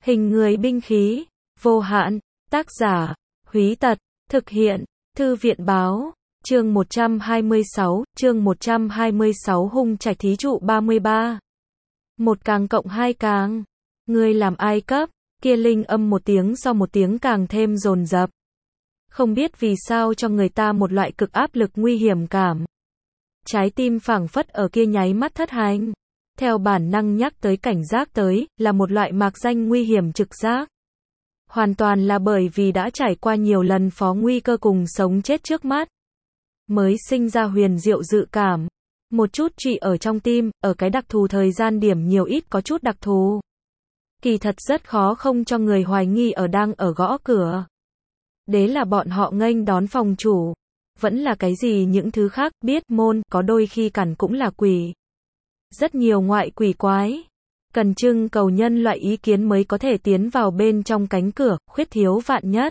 Hình người binh khí, vô hạn, tác giả, Húy Tật, thực hiện, Thư viện báo, chương 126, hung trạch thí trụ 33. Một càng cộng hai càng. Ngươi làm ai cấp, kia linh âm một tiếng sau một tiếng càng thêm dồn dập. Không biết vì sao cho người ta một loại cực áp lực nguy hiểm cảm. Trái tim phảng phất ở kia nháy mắt thất hành. Theo bản năng nhắc tới cảnh giác tới, là một loại mạc danh nguy hiểm trực giác. Hoàn toàn là bởi vì đã trải qua nhiều lần phó nguy cơ cùng sống chết trước mắt. Mới sinh ra huyền diệu dự cảm. Một chút trị ở trong tim, ở cái đặc thù thời gian điểm nhiều ít có chút đặc thù. Kỳ thật rất khó không cho người hoài nghi đang ở gõ cửa. Đế là bọn họ nghênh đón phòng chủ. Vẫn là cái gì những thứ khác, biết môn, có đôi khi cản cũng là quỷ. Rất nhiều ngoại quỷ quái. Cần trưng cầu nhân loại ý kiến mới có thể tiến vào bên trong cánh cửa, khuyết thiếu vạn nhất.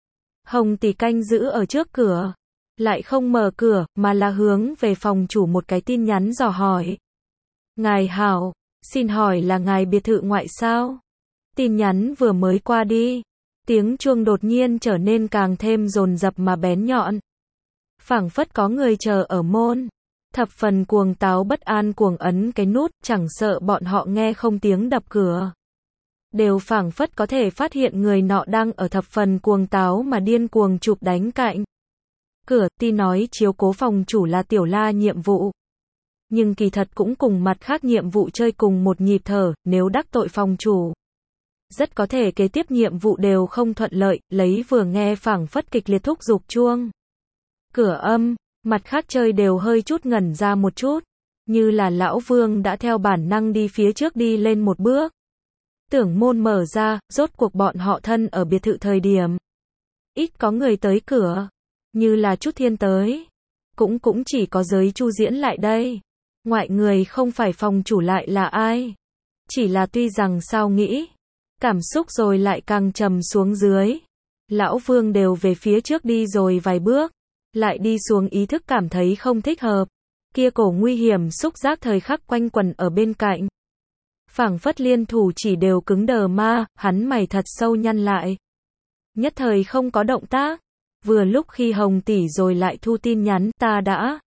Hồng tỷ canh giữ ở trước cửa. Lại không mở cửa, mà là hướng về phòng chủ một cái tin nhắn dò hỏi. Ngài hảo, xin hỏi là ngài biệt thự ngoại sao? Tin nhắn vừa mới qua đi. Tiếng chuông đột nhiên trở nên càng thêm dồn dập mà bén nhọn. Phảng phất có người chờ ở môn. Thập phần cuồng táo bất an cuồng ấn cái nút, chẳng sợ bọn họ nghe không tiếng đập cửa. Đều phảng phất có thể phát hiện người nọ đang ở thập phần cuồng táo mà điên cuồng chụp đánh cạnh cửa, tuy nói chiếu cố phòng chủ là tiểu la nhiệm vụ. Nhưng kỳ thật cũng cùng mặt khác nhiệm vụ chơi cùng một nhịp thở, nếu đắc tội phòng chủ. Rất có thể kế tiếp nhiệm vụ đều không thuận lợi, lấy vừa nghe phảng phất kịch liệt thúc giục chuông. Cửa âm. Mặt khác chơi đều hơi chút ngẩn ra một chút, như là lão vương đã theo bản năng đi phía trước đi lên một bước. Tưởng môn mở ra, rốt cuộc bọn họ thân ở biệt thự thời điểm. Ít có người tới cửa, như là chút thiên tới. Cũng chỉ có giới Chu Diễn lại đây. Ngoại người không phải phòng chủ lại là ai. Chỉ là tuy rằng sao nghĩ, cảm xúc rồi lại càng trầm xuống dưới. Lão vương đều về phía trước đi rồi vài bước. Lại đi xuống ý thức cảm thấy không thích hợp. Kia cổ nguy hiểm xúc giác thời khắc quanh quẩn ở bên cạnh. Phảng phất liên thủ chỉ đều cứng đờ ma, hắn mày thật sâu nhăn lại. Nhất thời không có động tác. Vừa lúc khi Hồng tỷ rồi lại thu tin nhắn, ta đã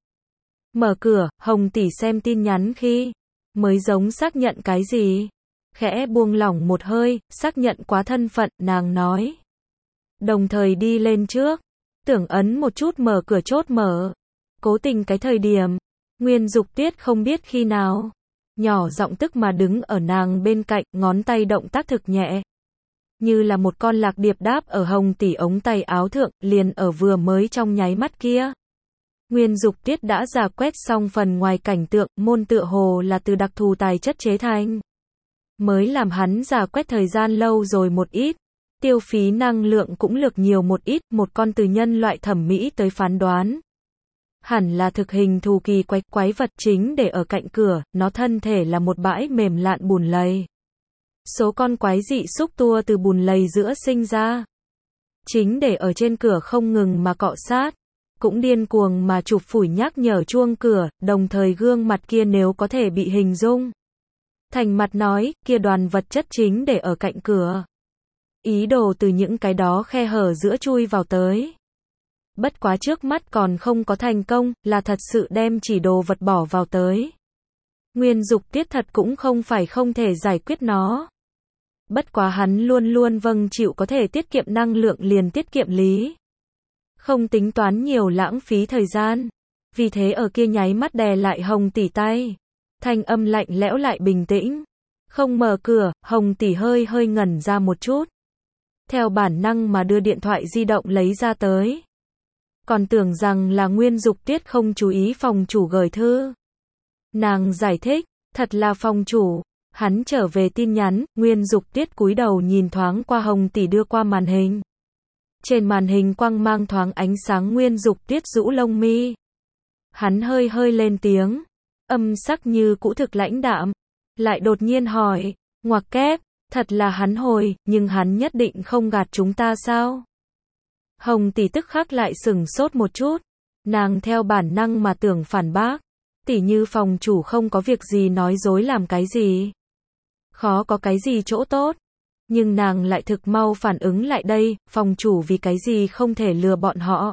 mở cửa, Hồng tỷ xem tin nhắn khi mới giống xác nhận cái gì. Khẽ buông lỏng một hơi, xác nhận quá thân phận, nàng nói. Đồng thời đi lên trước. Tưởng ấn một chút mở cửa chốt mở. Cố tình cái thời điểm, Nguyên Dục Tiết không biết khi nào. Nhỏ giọng tức mà đứng ở nàng bên cạnh, ngón tay động tác thực nhẹ. Như là một con lạc điệp đáp ở Hồng tỷ ống tay áo thượng, liền ở vừa mới trong nháy mắt kia. Nguyên Dục Tiết đã rà quét xong phần ngoài cảnh tượng, môn tựa hồ là từ đặc thù tài chất chế thành. Mới làm hắn rà quét thời gian lâu rồi một ít. Tiêu phí năng lượng cũng lực nhiều một ít, một con từ nhân loại thẩm mỹ tới phán đoán. Hẳn là thực hình thù kỳ quái vật chính để ở cạnh cửa, nó thân thể là một bãi mềm lạn bùn lầy. Số con quái dị xúc tua từ bùn lầy giữa sinh ra. Chính để ở trên cửa không ngừng mà cọ sát. Cũng điên cuồng mà chụp phủi nhắc nhở chuông cửa, đồng thời gương mặt kia nếu có thể bị hình dung. Thành mặt nói, kia đoàn vật chất chính để ở cạnh cửa. Ý đồ từ những cái đó khe hở giữa chui vào tới. Bất quá trước mắt còn không có thành công, là thật sự đem chỉ đồ vật bỏ vào tới. Nguyên Dục Tiết thật cũng không phải không thể giải quyết nó. Bất quá hắn luôn luôn vâng chịu có thể tiết kiệm năng lượng liền tiết kiệm lý. Không tính toán nhiều lãng phí thời gian. Vì thế ở kia nháy mắt đè lại Hồng tỷ tay. Thanh âm lạnh lẽo lại bình tĩnh. Không mở cửa, Hồng tỷ hơi ngẩn ra một chút. Theo bản năng mà đưa điện thoại di động lấy ra tới. Còn tưởng rằng là Nguyên Dục Tiết không chú ý phòng chủ gửi thư. Nàng giải thích, thật là phòng chủ. Hắn trở về tin nhắn, Nguyên Dục Tiết cúi đầu nhìn thoáng qua Hồng tỷ đưa qua màn hình. Trên màn hình quang mang thoáng ánh sáng, Nguyên Dục Tiết rũ lông mi. Hắn hơi lên tiếng. Âm sắc như cũ thực lãnh đạm. Lại đột nhiên hỏi, ngoặc kép. Thật là hắn hồi, nhưng hắn nhất định không gạt chúng ta sao? Hồng tỷ tức khắc lại sửng sốt một chút. Nàng theo bản năng mà tưởng phản bác. Tỷ như phòng chủ không có việc gì nói dối làm cái gì. Khó có cái gì chỗ tốt. Nhưng nàng lại thực mau phản ứng lại đây, phòng chủ vì cái gì không thể lừa bọn họ.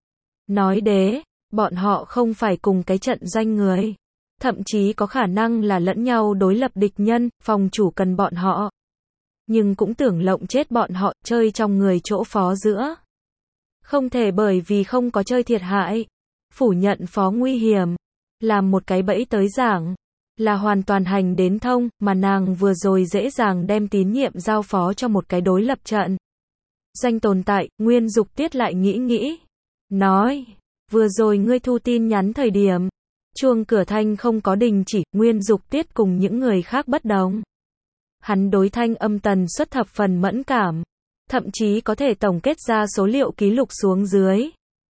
Nói đế, bọn họ không phải cùng cái trận doanh người. Thậm chí có khả năng là lẫn nhau đối lập địch nhân, phòng chủ cần bọn họ. Nhưng cũng tưởng lộng chết bọn họ, chơi trong người chỗ phó giữa. Không thể bởi vì không có chơi thiệt hại. Phủ nhận phó nguy hiểm. Làm một cái bẫy tới giảng. Là hoàn toàn hành đến thông, mà nàng vừa rồi dễ dàng đem tín nhiệm giao phó cho một cái đối lập trận. Doanh tồn tại, Nguyên Dục Tuyết lại nghĩ. Nói, vừa rồi ngươi thu tin nhắn thời điểm. Chuông cửa thanh không có đình chỉ, Nguyên Dục Tuyết cùng những người khác bất đồng. Hắn đối thanh âm tần suất thập phần mẫn cảm. Thậm chí có thể tổng kết ra số liệu ký lục xuống dưới.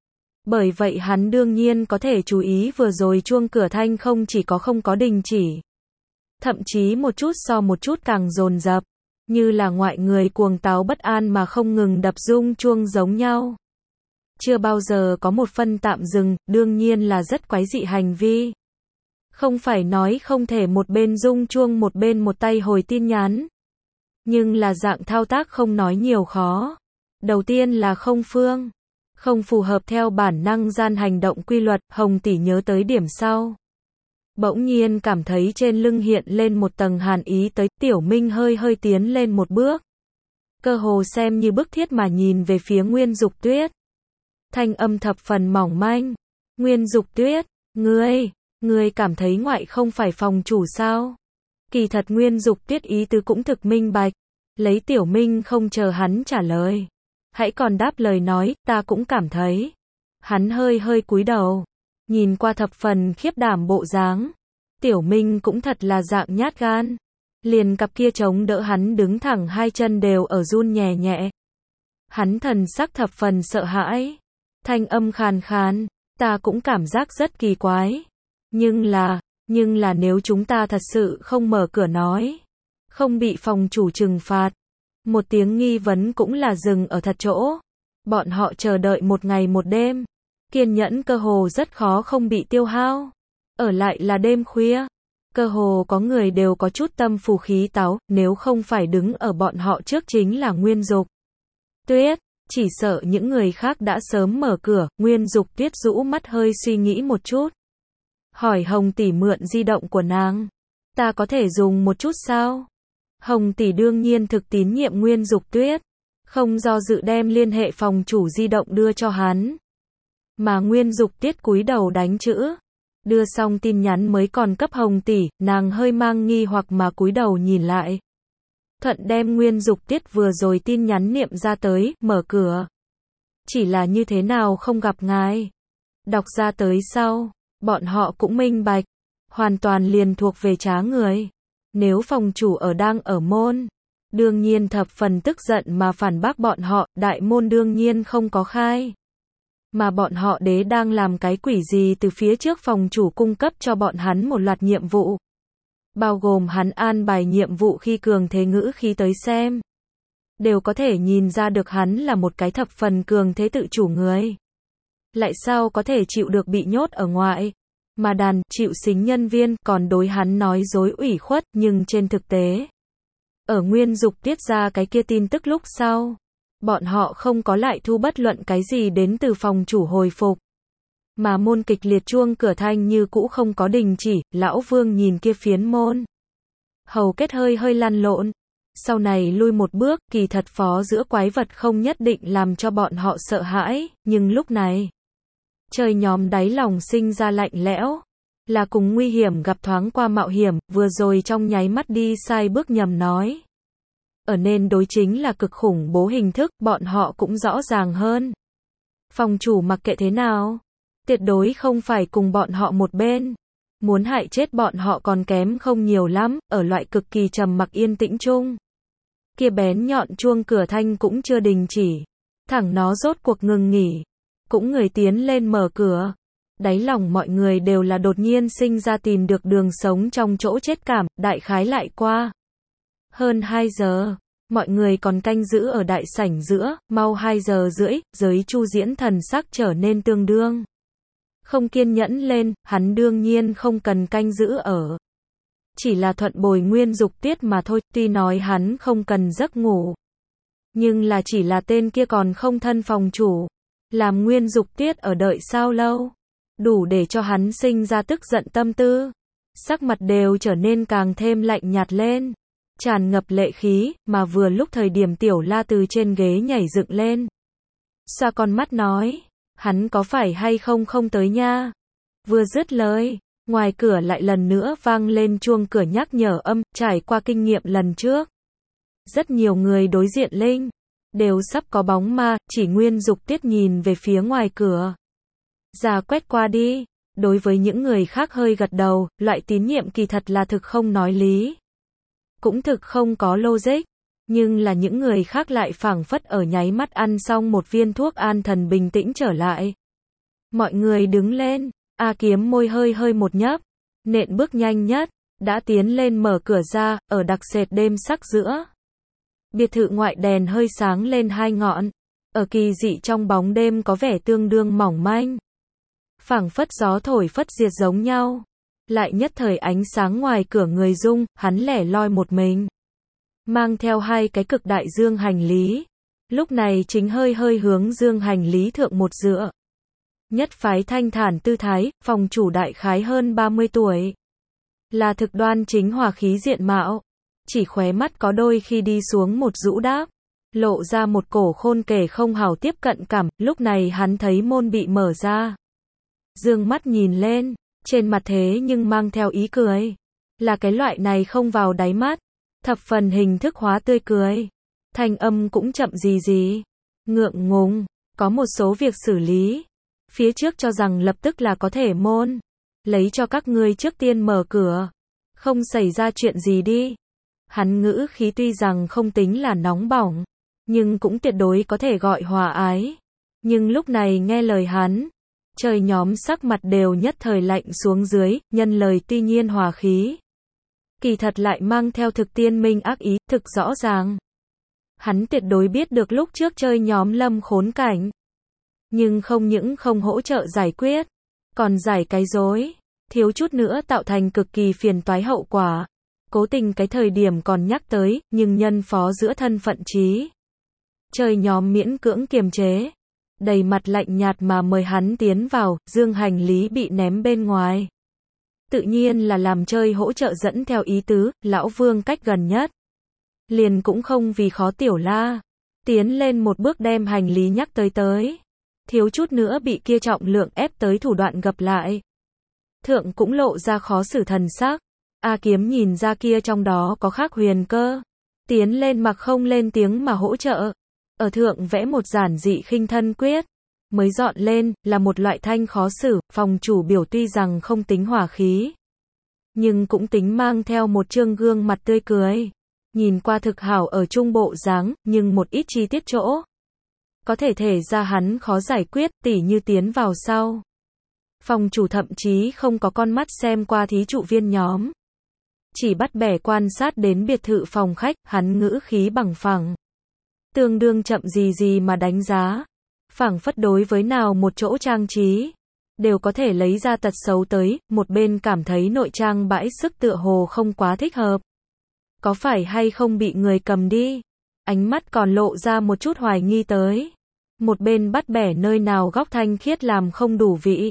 Bởi vậy hắn đương nhiên có thể chú ý vừa rồi chuông cửa thanh không chỉ có không có đình chỉ. Thậm chí một chút so một chút càng dồn dập. Như là ngoại người cuồng táo bất an mà không ngừng đập rung chuông giống nhau. Chưa bao giờ có một phân tạm dừng, đương nhiên là rất quái dị hành vi. Không phải nói không thể một bên rung chuông một bên một tay hồi tin nhắn. Nhưng là dạng thao tác không nói nhiều khó. Đầu tiên là không phương. Không phù hợp theo bản năng gian hành động quy luật, Hồng tỷ nhớ tới điểm sau. Bỗng nhiên cảm thấy trên lưng hiện lên một tầng hàn ý tới, Tiểu Minh hơi tiến lên một bước. Cơ hồ xem như bức thiết mà nhìn về phía Nguyên Dục Tuyết. Thanh âm thập phần mỏng manh. Nguyên Dục Tuyết, ngươi cảm thấy ngoại không phải phòng chủ sao? Kỳ thật Nguyên Dục Tuyết ý tứ cũng thực minh bạch. Lấy Tiểu Minh không chờ hắn trả lời. Hãy còn đáp lời nói, ta cũng cảm thấy. Hắn hơi cúi đầu. Nhìn qua thập phần khiếp đảm bộ dáng. Tiểu Minh cũng thật là dạng nhát gan. Liền cặp kia chống đỡ hắn đứng thẳng hai chân đều ở run nhẹ nhẹ. Hắn thần sắc thập phần sợ hãi. Thanh âm khàn khàn. Ta cũng cảm giác rất kỳ quái. Nhưng là nếu chúng ta thật sự không mở cửa nói. Không bị phòng chủ trừng phạt. Một tiếng nghi vấn cũng là dừng ở thật chỗ. Bọn họ chờ đợi một ngày một đêm. Kiên nhẫn cơ hồ rất khó không bị tiêu hao. Ở lại là đêm khuya. Cơ hồ có người đều có chút tâm phù khí táo, nếu không phải đứng ở bọn họ trước chính là Nguyên Dục Tuyết. Chỉ sợ những người khác đã sớm mở cửa. Nguyên Dục Tuyết rũ mắt hơi suy nghĩ một chút. Hỏi Hồng tỷ mượn di động của nàng. Ta có thể dùng một chút sao? Hồng tỷ đương nhiên thực tín nhiệm Nguyên Dục Tuyết. Không do dự đem liên hệ phòng chủ di động đưa cho hắn. Mà Nguyên Dục Tuyết cúi đầu đánh chữ. Đưa xong tin nhắn mới còn cấp Hồng tỷ, nàng hơi mang nghi hoặc mà cúi đầu nhìn lại. Thuận đem Nguyên Dục Tuyết vừa rồi tin nhắn niệm ra tới, mở cửa. Chỉ là như thế nào không gặp ngài. Đọc ra tới sau, bọn họ cũng minh bạch. Hoàn toàn liền thuộc về trá người. Nếu phòng chủ đang ở môn, đương nhiên thập phần tức giận mà phản bác bọn họ, đại môn đương nhiên không có khai. Mà bọn họ đế đang làm cái quỷ gì từ phía trước phòng chủ cung cấp cho bọn hắn một loạt nhiệm vụ. Bao gồm hắn an bài nhiệm vụ khi cường thế ngữ khi tới xem. Đều có thể nhìn ra được hắn là một cái thập phần cường thế tự chủ người. Lại sao có thể chịu được bị nhốt ở ngoại. Mà đàn, chịu xính nhân viên, còn đối hắn nói dối ủy khuất, nhưng trên thực tế. Ở Nguyên Dục Tuyết ra cái kia tin tức lúc sau. Bọn họ không có lại thu bất luận cái gì đến từ phòng chủ hồi phục. Mà môn kịch liệt chuông cửa thanh như cũ không có đình chỉ, lão Vương nhìn kia phiến môn. Hầu kết hơi lăn lộn. Sau này lui một bước, kỳ thật phó giữa quái vật không nhất định làm cho bọn họ sợ hãi, nhưng lúc này. Trời nhóm đáy lòng sinh ra lạnh lẽo. Là cùng nguy hiểm gặp thoáng qua mạo hiểm, vừa rồi trong nháy mắt đi sai bước nhầm nói. Ở nên đối chính là cực khủng bố hình thức, bọn họ cũng rõ ràng hơn. Phòng chủ mặc kệ thế nào, tuyệt đối không phải cùng bọn họ một bên. Muốn hại chết bọn họ còn kém không nhiều lắm, ở loại cực kỳ trầm mặc yên tĩnh chung. Kia bén nhọn chuông cửa thanh cũng chưa đình chỉ. Thẳng nó rốt cuộc ngừng nghỉ. Cũng người tiến lên mở cửa. Đáy lòng mọi người đều là đột nhiên sinh ra tìm được đường sống trong chỗ chết cảm, đại khái lại qua. Hơn 2 giờ, mọi người còn canh giữ ở đại sảnh giữa, mau 2 giờ rưỡi, giới Chu Diễn thần sắc trở nên tương đương. Không kiên nhẫn lên, hắn đương nhiên không cần canh giữ ở chỉ là thuận bồi Nguyên Dục Tiết mà thôi, tuy nói hắn không cần giấc ngủ. Nhưng là chỉ là tên kia còn không thân phòng chủ. Làm Nguyên Dục Tiết ở đợi sao lâu. Đủ để cho hắn sinh ra tức giận tâm tư. Sắc mặt đều trở nên càng thêm lạnh nhạt lên. Tràn ngập lệ khí, mà vừa lúc thời điểm Tiểu La từ trên ghế nhảy dựng lên. Xoa con mắt nói, hắn có phải hay không tới nha. Vừa dứt lời, ngoài cửa lại lần nữa vang lên chuông cửa nhắc nhở âm, trải qua kinh nghiệm lần trước. Rất nhiều người đối diện linh, đều sắp có bóng ma, chỉ Nguyên Dục Tiết nhìn về phía ngoài cửa. Ra quét qua đi, đối với những người khác hơi gật đầu, loại tín nhiệm kỳ thật là thực không nói lý. Cũng thực không có logic, nhưng là những người khác lại phảng phất ở nháy mắt ăn xong một viên thuốc an thần bình tĩnh trở lại. Mọi người đứng lên, A Kiếm môi hơi một nhấp, nện bước nhanh nhất, đã tiến lên mở cửa ra, ở đặc sệt đêm sắc giữa. Biệt thự ngoại đèn hơi sáng lên hai ngọn, ở kỳ dị trong bóng đêm có vẻ tương đương mỏng manh. Phảng phất gió thổi phất diệt giống nhau. Lại nhất thời ánh sáng ngoài cửa người rung, hắn lẻ loi một mình. Mang theo hai cái cực đại dương hành lý. Lúc này chính hơi hướng dương hành lý thượng một dựa. Nhất phái thanh thản tư thái, phòng chủ đại khái hơn 30 tuổi. Là thực đoan chính hòa khí diện mạo. Chỉ khóe mắt có đôi khi đi xuống một rũ đáp. Lộ ra một cổ khôn kể không hảo tiếp cận cảm, lúc này hắn thấy môn bị mở ra. Dương mắt nhìn lên, trên mặt thế nhưng mang theo ý cười. Là cái loại này không vào đáy mắt, thập phần hình thức hóa tươi cười. Thanh âm cũng chậm gì. Ngượng ngùng, có một số việc xử lý. Phía trước cho rằng lập tức là có thể môn. Lấy cho các ngươi trước tiên mở cửa. Không xảy ra chuyện gì đi. Hắn ngữ khí tuy rằng không tính là nóng bỏng, nhưng cũng tuyệt đối có thể gọi hòa ái. Nhưng lúc này nghe lời hắn, trời nhóm sắc mặt đều nhất thời lạnh xuống dưới, nhân lời tuy nhiên hòa khí. Kỳ thật lại mang theo thực tiên minh ác ý, thực rõ ràng. Hắn tuyệt đối biết được lúc trước chơi nhóm lâm khốn cảnh. Nhưng không những không hỗ trợ giải quyết, còn giải cái rối, thiếu chút nữa tạo thành cực kỳ phiền toái hậu quả. Cố tình cái thời điểm còn nhắc tới, nhưng nhân phó giữa thân phận trí. Chơi nhóm miễn cưỡng kiềm chế. Đầy mặt lạnh nhạt mà mời hắn tiến vào, dương hành lý bị ném bên ngoài. Tự nhiên là làm chơi hỗ trợ dẫn theo ý tứ, lão Vương cách gần nhất. Liền cũng không vì khó Tiểu La. Tiến lên một bước đem hành lý nhắc tới. Thiếu chút nữa bị kia trọng lượng ép tới thủ đoạn gập lại. Thượng cũng lộ ra khó xử thần sắc. A Kiếm nhìn ra kia trong đó có khác huyền cơ. Tiến lên mặc không lên tiếng mà hỗ trợ. Ở thượng vẽ một giản dị khinh thân quyết. Mới dọn lên, là một loại thanh khó xử, phòng chủ biểu tuy rằng không tính hỏa khí. Nhưng cũng tính mang theo một trương gương mặt tươi cười. Nhìn qua thực hảo ở trung bộ dáng, nhưng một ít chi tiết chỗ. Có thể ra hắn khó giải quyết, tỉ như tiến vào sau. Phòng chủ thậm chí không có con mắt xem qua thí trụ viên nhóm. Chỉ bắt bẻ quan sát đến biệt thự phòng khách, hắn ngữ khí bằng phẳng. Tương đương chậm gì mà đánh giá. Phảng phất đối với nào một chỗ trang trí, đều có thể lấy ra tật xấu tới, một bên cảm thấy nội trang bãi sức tựa hồ không quá thích hợp. Có phải hay không bị người cầm đi? Ánh mắt còn lộ ra một chút hoài nghi tới. Một bên bắt bẻ nơi nào góc thanh khiết làm không đủ vị.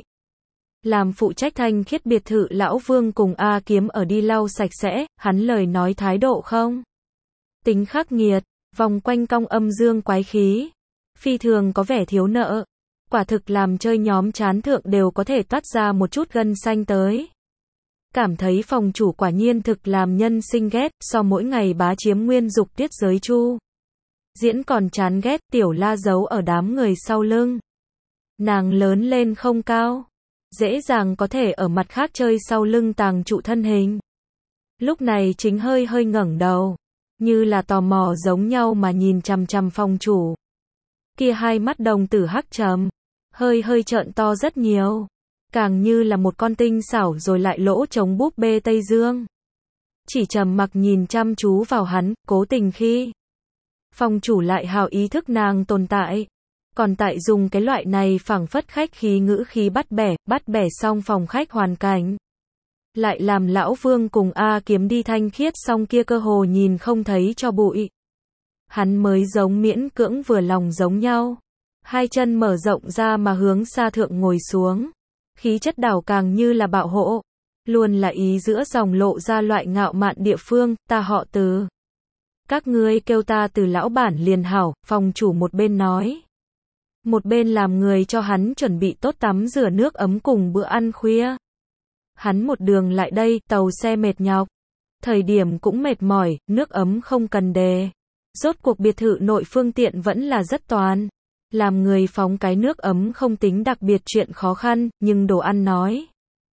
Làm phụ trách thanh khiết biệt thự lão Vương cùng A Kiếm ở đi lau sạch sẽ, hắn lời nói thái độ không tính khắc nghiệt, vòng quanh cong âm dương quái khí. Phi thường có vẻ thiếu nợ. Quả thực làm chơi nhóm chán thượng đều có thể toát ra một chút gân xanh tới. Cảm thấy phòng chủ quả nhiên thực làm nhân sinh ghét, so mỗi ngày bá chiếm Nguyên Dục Tiết giới chu. Diễn còn chán ghét, Tiểu La giấu ở đám người sau lưng. Nàng lớn lên không cao. Dễ dàng có thể ở mặt khác chơi sau lưng tàng trụ thân hình. Lúc này chính hơi ngẩng đầu. Như là tò mò giống nhau mà nhìn chằm chằm phòng chủ. Kia hai mắt đồng tử hắc trầm. Hơi trợn to rất nhiều. Càng như là một con tinh xảo rồi lại lỗ trống búp bê Tây Dương. Chỉ trầm mặc nhìn chăm chú vào hắn, cố tình khi. Phòng chủ lại hào ý thức nàng tồn tại. Còn tại dùng cái loại này phảng phất khách khí ngữ khí bắt bẻ xong phòng khách hoàn cảnh. lại làm lão Vương cùng A Kiếm đi thanh khiết xong kia cơ hồ nhìn không thấy cho bụi. Hắn mới giống miễn cưỡng vừa lòng giống nhau. Hai chân mở rộng ra mà hướng Sa Thượng ngồi xuống. Khí chất đảo càng như là bạo hộ. Luôn là ý giữa dòng lộ ra loại ngạo mạn địa phương, ta họ Từ. Các ngươi kêu ta Từ lão bản liền hảo, phòng chủ một bên nói. Một bên làm người cho hắn chuẩn bị tốt tắm rửa nước ấm cùng bữa ăn khuya. Hắn một đường lại đây, tàu xe mệt nhọc. Thời điểm cũng mệt mỏi, nước ấm không cần đề. Rốt cuộc biệt thự nội phương tiện vẫn là rất toàn. Làm người phóng cái nước ấm không tính đặc biệt chuyện khó khăn, nhưng đồ ăn nói.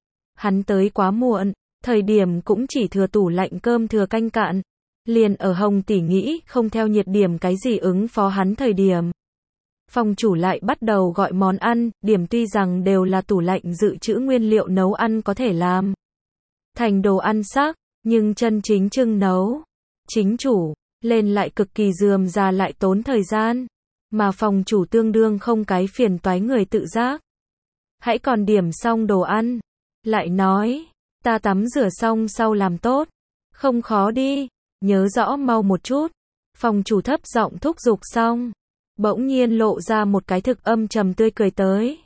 Hắn tới quá muộn, thời điểm cũng chỉ thừa tủ lạnh cơm thừa canh cạn. Liền ở Hồng tỷ nghĩ không theo nhiệt điểm cái gì ứng phó hắn thời điểm. Phòng chủ lại bắt đầu gọi món ăn, điểm tuy rằng đều là tủ lạnh dự trữ nguyên liệu nấu ăn có thể làm thành đồ ăn xác, nhưng chân chính trưng nấu, chính chủ, lên lại cực kỳ rườm rà lại tốn thời gian, mà phòng chủ tương đương không cái phiền toái người tự giác. Hãy còn điểm xong đồ ăn, lại nói, ta tắm rửa xong sau làm tốt, không khó đi, nhớ rõ mau một chút. Phòng chủ thấp giọng thúc giục xong, bỗng nhiên lộ ra một cái thực âm trầm tươi cười tới.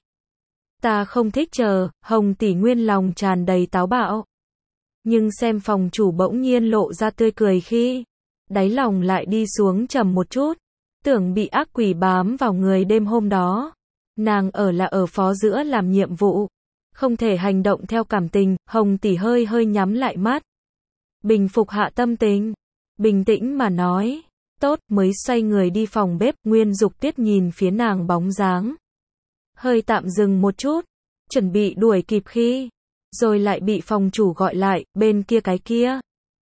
Ta không thích chờ, Hồng tỷ nguyên lòng tràn đầy táo bạo. Nhưng xem phòng chủ bỗng nhiên lộ ra tươi cười khi, đáy lòng lại đi xuống trầm một chút, tưởng bị ác quỷ bám vào người đêm hôm đó. Nàng ở phó giữa làm nhiệm vụ, không thể hành động theo cảm tình, Hồng tỷ hơi hơi nhắm lại mắt. Bình phục hạ tâm tình, bình tĩnh mà nói. Tốt, mới xoay người đi phòng bếp, Nguyên Dục Tiết nhìn phía nàng bóng dáng. Hơi tạm dừng một chút, chuẩn bị đuổi kịp khi, rồi lại bị phòng chủ gọi lại, bên kia cái kia.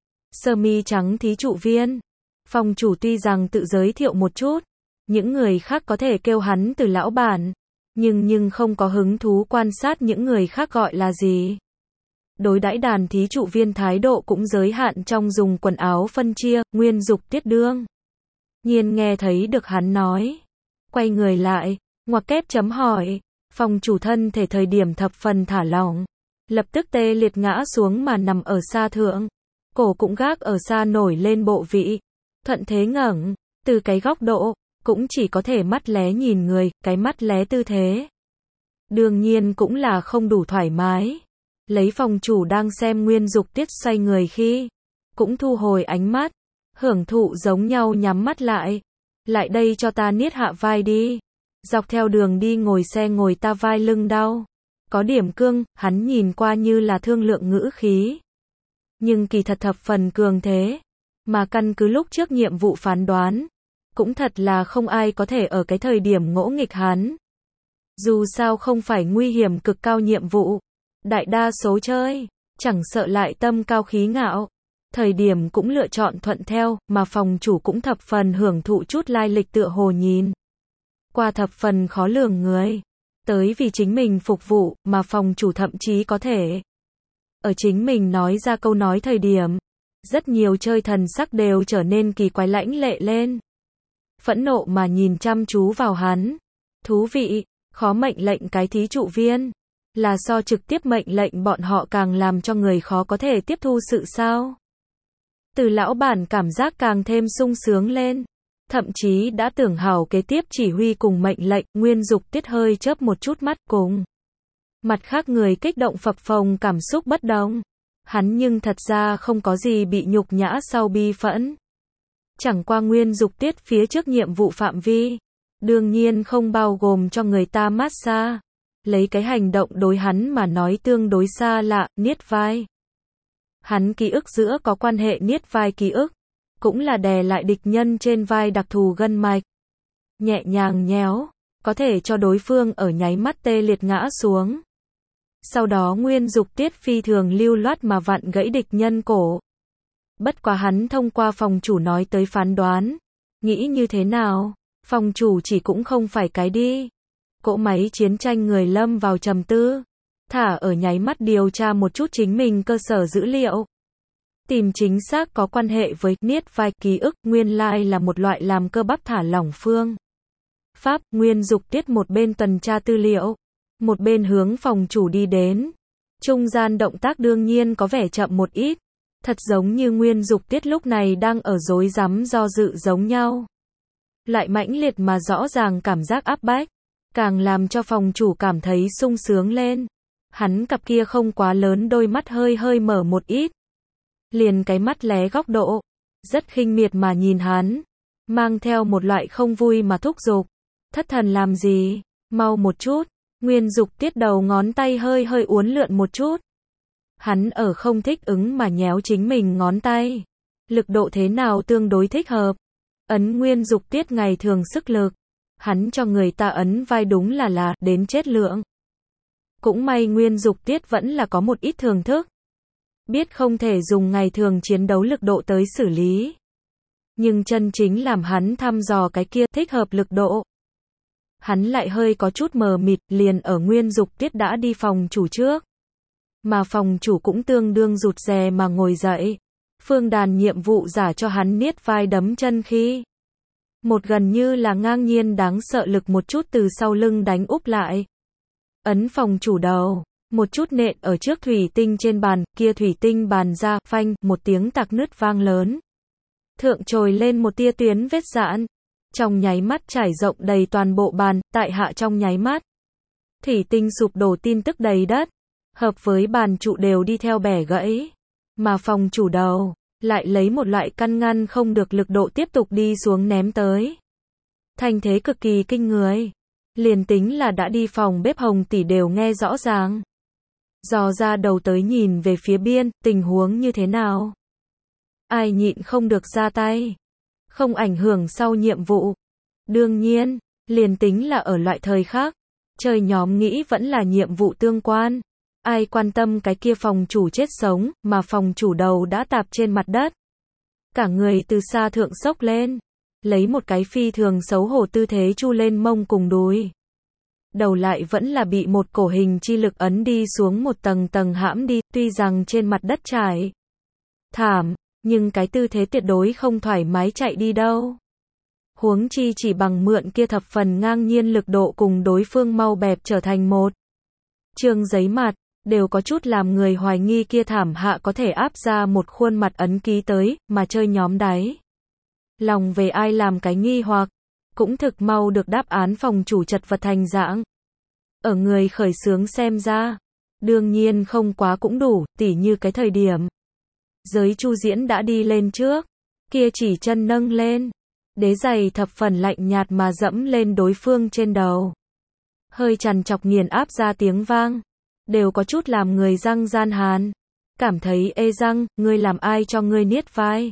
Sơ mi trắng thí trụ viên. Phòng chủ tuy rằng tự giới thiệu một chút, những người khác có thể kêu hắn Từ lão bản, nhưng không có hứng thú quan sát những người khác gọi là gì. Đối đãi đàn thí trụ viên thái độ cũng giới hạn trong dùng quần áo phân chia, Nguyên Dục Tiết đương nhiên nghe thấy được hắn nói. Quay người lại, ngoặc kép chấm hỏi. Phòng chủ thân thể thời điểm thập phần thả lỏng. Lập tức tê liệt ngã xuống mà nằm ở Sa Thượng. Cổ cũng gác ở Sa nổi lên bộ vị. Thuận thế ngẩng, từ cái góc độ, cũng chỉ có thể mắt lé nhìn người, cái mắt lé tư thế. Đương nhiên cũng là không đủ thoải mái. Lấy phòng chủ đang xem Nguyên Dục Tiết xoay người khi, cũng thu hồi ánh mắt. Hưởng thụ giống nhau nhắm mắt lại. Lại đây cho ta niết hạ vai đi. Dọc theo đường đi ngồi xe ngồi ta vai lưng đau. Có điểm cương, hắn nhìn qua như là thương lượng ngữ khí. Nhưng kỳ thật thập phần cường thế. Mà căn cứ lúc trước nhiệm vụ phán đoán. Cũng thật là không ai có thể ở cái thời điểm ngỗ nghịch hắn. Dù sao không phải nguy hiểm cực cao nhiệm vụ. Đại đa số chơi, chẳng sợ lại tâm cao khí ngạo. Thời điểm cũng lựa chọn thuận theo, mà phòng chủ cũng thập phần hưởng thụ chút lai lịch tựa hồ nhìn. Qua thập phần khó lường người. Tới vì chính mình phục vụ, mà phòng chủ thậm chí có thể. Ở chính mình nói ra câu nói thời điểm. Rất nhiều chơi thần sắc đều trở nên kỳ quái lãnh lệ lên. Phẫn nộ mà nhìn chăm chú vào hắn. Thú vị, khó mệnh lệnh cái thí trụ viên. Là so trực tiếp mệnh lệnh bọn họ càng làm cho người khó có thể tiếp thu sự sao. Từ lão bản cảm giác càng thêm sung sướng lên. Thậm chí đã tưởng hảo kế tiếp chỉ huy cùng mệnh lệnh, Nguyên Dục Tiết hơi chớp một chút mắt cùng. Mặt khác người kích động phập phồng cảm xúc bất đồng. Hắn nhưng thật ra không có gì bị nhục nhã sau bi phẫn. Chẳng qua Nguyên Dục Tiết phía trước nhiệm vụ phạm vi. Đương nhiên không bao gồm cho người ta massage. Lấy cái hành động đối hắn mà nói tương đối xa lạ, niết vai. Hắn ký ức giữa có quan hệ niết vai ký ức, cũng là đè lại địch nhân trên vai đặc thù gân mạch. Nhẹ nhàng nhéo, có thể cho đối phương ở nháy mắt tê liệt ngã xuống. Sau đó Nguyên Dục Tiết phi thường lưu loát mà vặn gãy địch nhân cổ. Bất quá hắn thông qua phòng chủ nói tới phán đoán. Nghĩ như thế nào? Phòng chủ chỉ cũng không phải cái đi. Cỗ máy chiến tranh người lâm vào trầm tư. Thả ở nháy mắt điều tra một chút chính mình cơ sở dữ liệu. Tìm chính xác có quan hệ với niết vai ký ức, nguyên lai là một loại làm cơ bắp thả lỏng phương pháp. Nguyên Dục Tiết một bên tuần tra tư liệu, một bên hướng phòng chủ đi đến. Trung gian động tác đương nhiên có vẻ chậm một ít, thật giống như Nguyên Dục Tiết lúc này đang ở rối rắm do dự giống nhau. Lại mãnh liệt mà rõ ràng cảm giác áp bách, càng làm cho phòng chủ cảm thấy sung sướng lên. Hắn cặp kia không quá lớn đôi mắt hơi hơi mở một ít. Liền cái mắt lé góc độ, rất khinh miệt mà nhìn hắn, mang theo một loại không vui mà thúc giục. Thất thần làm gì, mau một chút. Nguyên Dục Tiết đầu ngón tay hơi hơi uốn lượn một chút. Hắn ở không thích ứng mà nhéo chính mình ngón tay. Lực độ thế nào tương đối thích hợp? Ấn Nguyên Dục Tiết ngày thường sức lực. Hắn cho người ta ấn vai đúng là đến chết lượng. Cũng may Nguyên Dục Tiết vẫn là có một ít thưởng thức. Biết không thể dùng ngày thường chiến đấu lực độ tới xử lý. Nhưng chân chính làm hắn thăm dò cái kia thích hợp lực độ. Hắn lại hơi có chút mờ mịt, liền ở Nguyên Dục Tiết đã đi phòng chủ trước. Mà phòng chủ cũng tương đương rụt rè mà ngồi dậy. Phương Đàn nhiệm vụ giả cho hắn niết vai đấm chân khi. Một gần như là ngang nhiên đáng sợ lực một chút từ sau lưng đánh úp lại. Ấn phòng chủ đầu, một chút nện ở trước thủy tinh trên bàn, kia thủy tinh bàn ra, phanh, một tiếng tạc nứt vang lớn. Thượng trồi lên một tia tuyến vết giãn. Trong nháy mắt trải rộng đầy toàn bộ bàn, tại hạ trong nháy mắt. Thủy tinh sụp đổ tin tức đầy đất. Hợp với bàn trụ đều đi theo bẻ gãy. Mà phòng chủ đầu, lại lấy một loại căn ngăn không được lực độ tiếp tục đi xuống ném tới. Thành thế cực kỳ kinh người. Liền tính là đã đi phòng bếp Hồng tỷ đều nghe rõ ràng. Dò ra đầu tới nhìn về phía biên, tình huống như thế nào? Ai nhịn không được ra tay? Không ảnh hưởng sau nhiệm vụ. Đương nhiên, liền tính là ở loại thời khác, chơi nhóm nghĩ vẫn là nhiệm vụ tương quan. Ai quan tâm cái kia phòng chủ chết sống, mà phòng chủ đầu đã tạp trên mặt đất. Cả người từ xa thượng sốc lên, lấy một cái phi thường xấu hổ tư thế chu lên mông cùng đùi. Đầu lại vẫn là bị một cổ hình chi lực ấn đi xuống một tầng tầng hãm đi, tuy rằng trên mặt đất trải thảm, nhưng cái tư thế tuyệt đối không thoải mái chạy đi đâu. Huống chi chỉ bằng mượn kia thập phần ngang nhiên lực độ cùng đối phương mau bẹp trở thành một chương giấy mặt, đều có chút làm người hoài nghi kia thảm hạ có thể áp ra một khuôn mặt ấn ký tới, mà chơi nhóm đáy. Lòng về ai làm cái nghi hoặc, cũng thực mau được đáp án phòng chủ chật vật thành dạng. Ở người khởi xướng xem ra, đương nhiên không quá cũng đủ, tỉ như cái thời điểm. Giới Chu Diễn đã đi lên trước, kia chỉ chân nâng lên, đế giày thập phần lạnh nhạt mà dẫm lên đối phương trên đầu. Hơi trằn trọc nghiền áp ra tiếng vang, đều có chút làm người răng gian hàn. Cảm thấy ê răng, ngươi làm ai cho ngươi niết vai?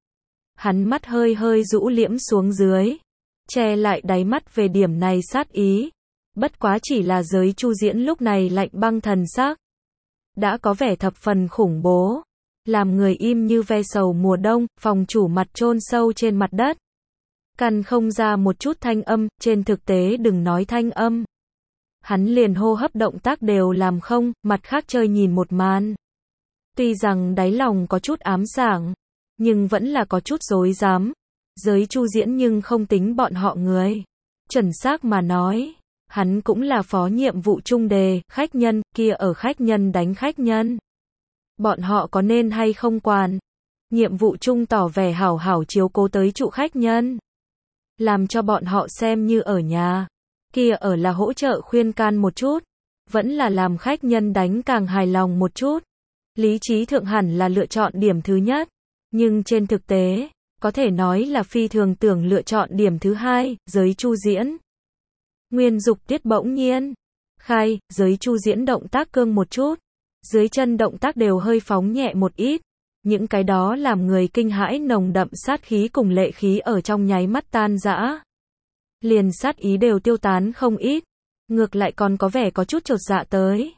Hắn mắt hơi hơi rũ liễm xuống dưới, che lại đáy mắt về điểm này sát ý. Bất quá chỉ là Giới Chu Diễn lúc này lạnh băng thần sắc, đã có vẻ thập phần khủng bố, làm người im như ve sầu mùa đông. Phòng chủ mặt chôn sâu trên mặt đất, căn không ra một chút thanh âm, trên thực tế đừng nói thanh âm. Hắn liền hô hấp động tác đều làm không, mặt khác chơi nhìn một màn. Tuy rằng đáy lòng có chút ám sảng, nhưng vẫn là có chút rối rắm. Giới Chu Diễn nhưng không tính bọn họ người. Chuẩn xác mà nói, hắn cũng là phó nhiệm vụ trung đề, khách nhân, kia ở khách nhân đánh khách nhân. Bọn họ có nên hay không quản. Nhiệm vụ chung tỏ vẻ hảo hảo chiếu cố tới trụ khách nhân. Làm cho bọn họ xem như ở nhà. Kia ở là hỗ trợ khuyên can một chút. Vẫn là làm khách nhân đánh càng hài lòng một chút. Lý trí thượng hẳn là lựa chọn điểm thứ nhất. Nhưng trên thực tế, có thể nói là phi thường tưởng lựa chọn điểm thứ hai, Giới Chu Diễn. Nguyên Dục Tiết bỗng nhiên khai, Giới Chu Diễn động tác cương một chút, dưới chân động tác đều hơi phóng nhẹ một ít. Những cái đó làm người kinh hãi nồng đậm sát khí cùng lệ khí ở trong nháy mắt tan rã. Liền sát ý đều tiêu tán không ít, ngược lại còn có vẻ có chút chột dạ tới.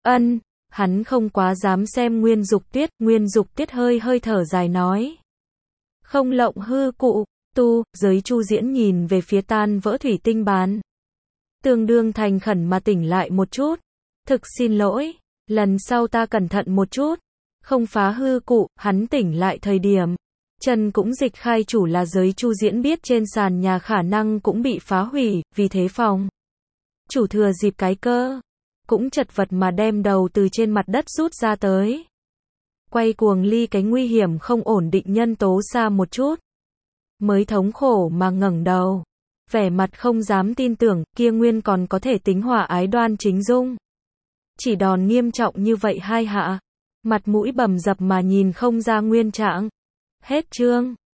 Hắn không quá dám xem Nguyên Dục Tiết hơi hơi thở dài nói. Không lộng hư cụ, Giới Chu Diễn nhìn về phía tan vỡ thủy tinh bàn. Tương đương thành khẩn mà tỉnh lại một chút. Thực xin lỗi, lần sau ta cẩn thận một chút. Không phá hư cụ, hắn tỉnh lại thời điểm. Chân cũng dịch khai chủ là Giới Chu Diễn biết trên sàn nhà khả năng cũng bị phá hủy, vì thế phòng chủ thừa dịp cái cơ. cũng chật vật mà đem đầu từ trên mặt đất rút ra tới. Quay cuồng ly cái nguy hiểm không ổn định nhân tố xa một chút. Mới thống khổ mà ngẩng đầu. Vẻ mặt không dám tin tưởng, kia Nguyên còn có thể tính hòa ái đoan chính dung. Chỉ đòn nghiêm trọng như vậy hai hạ. Mặt mũi bầm dập mà nhìn không ra nguyên trạng. Hết chương.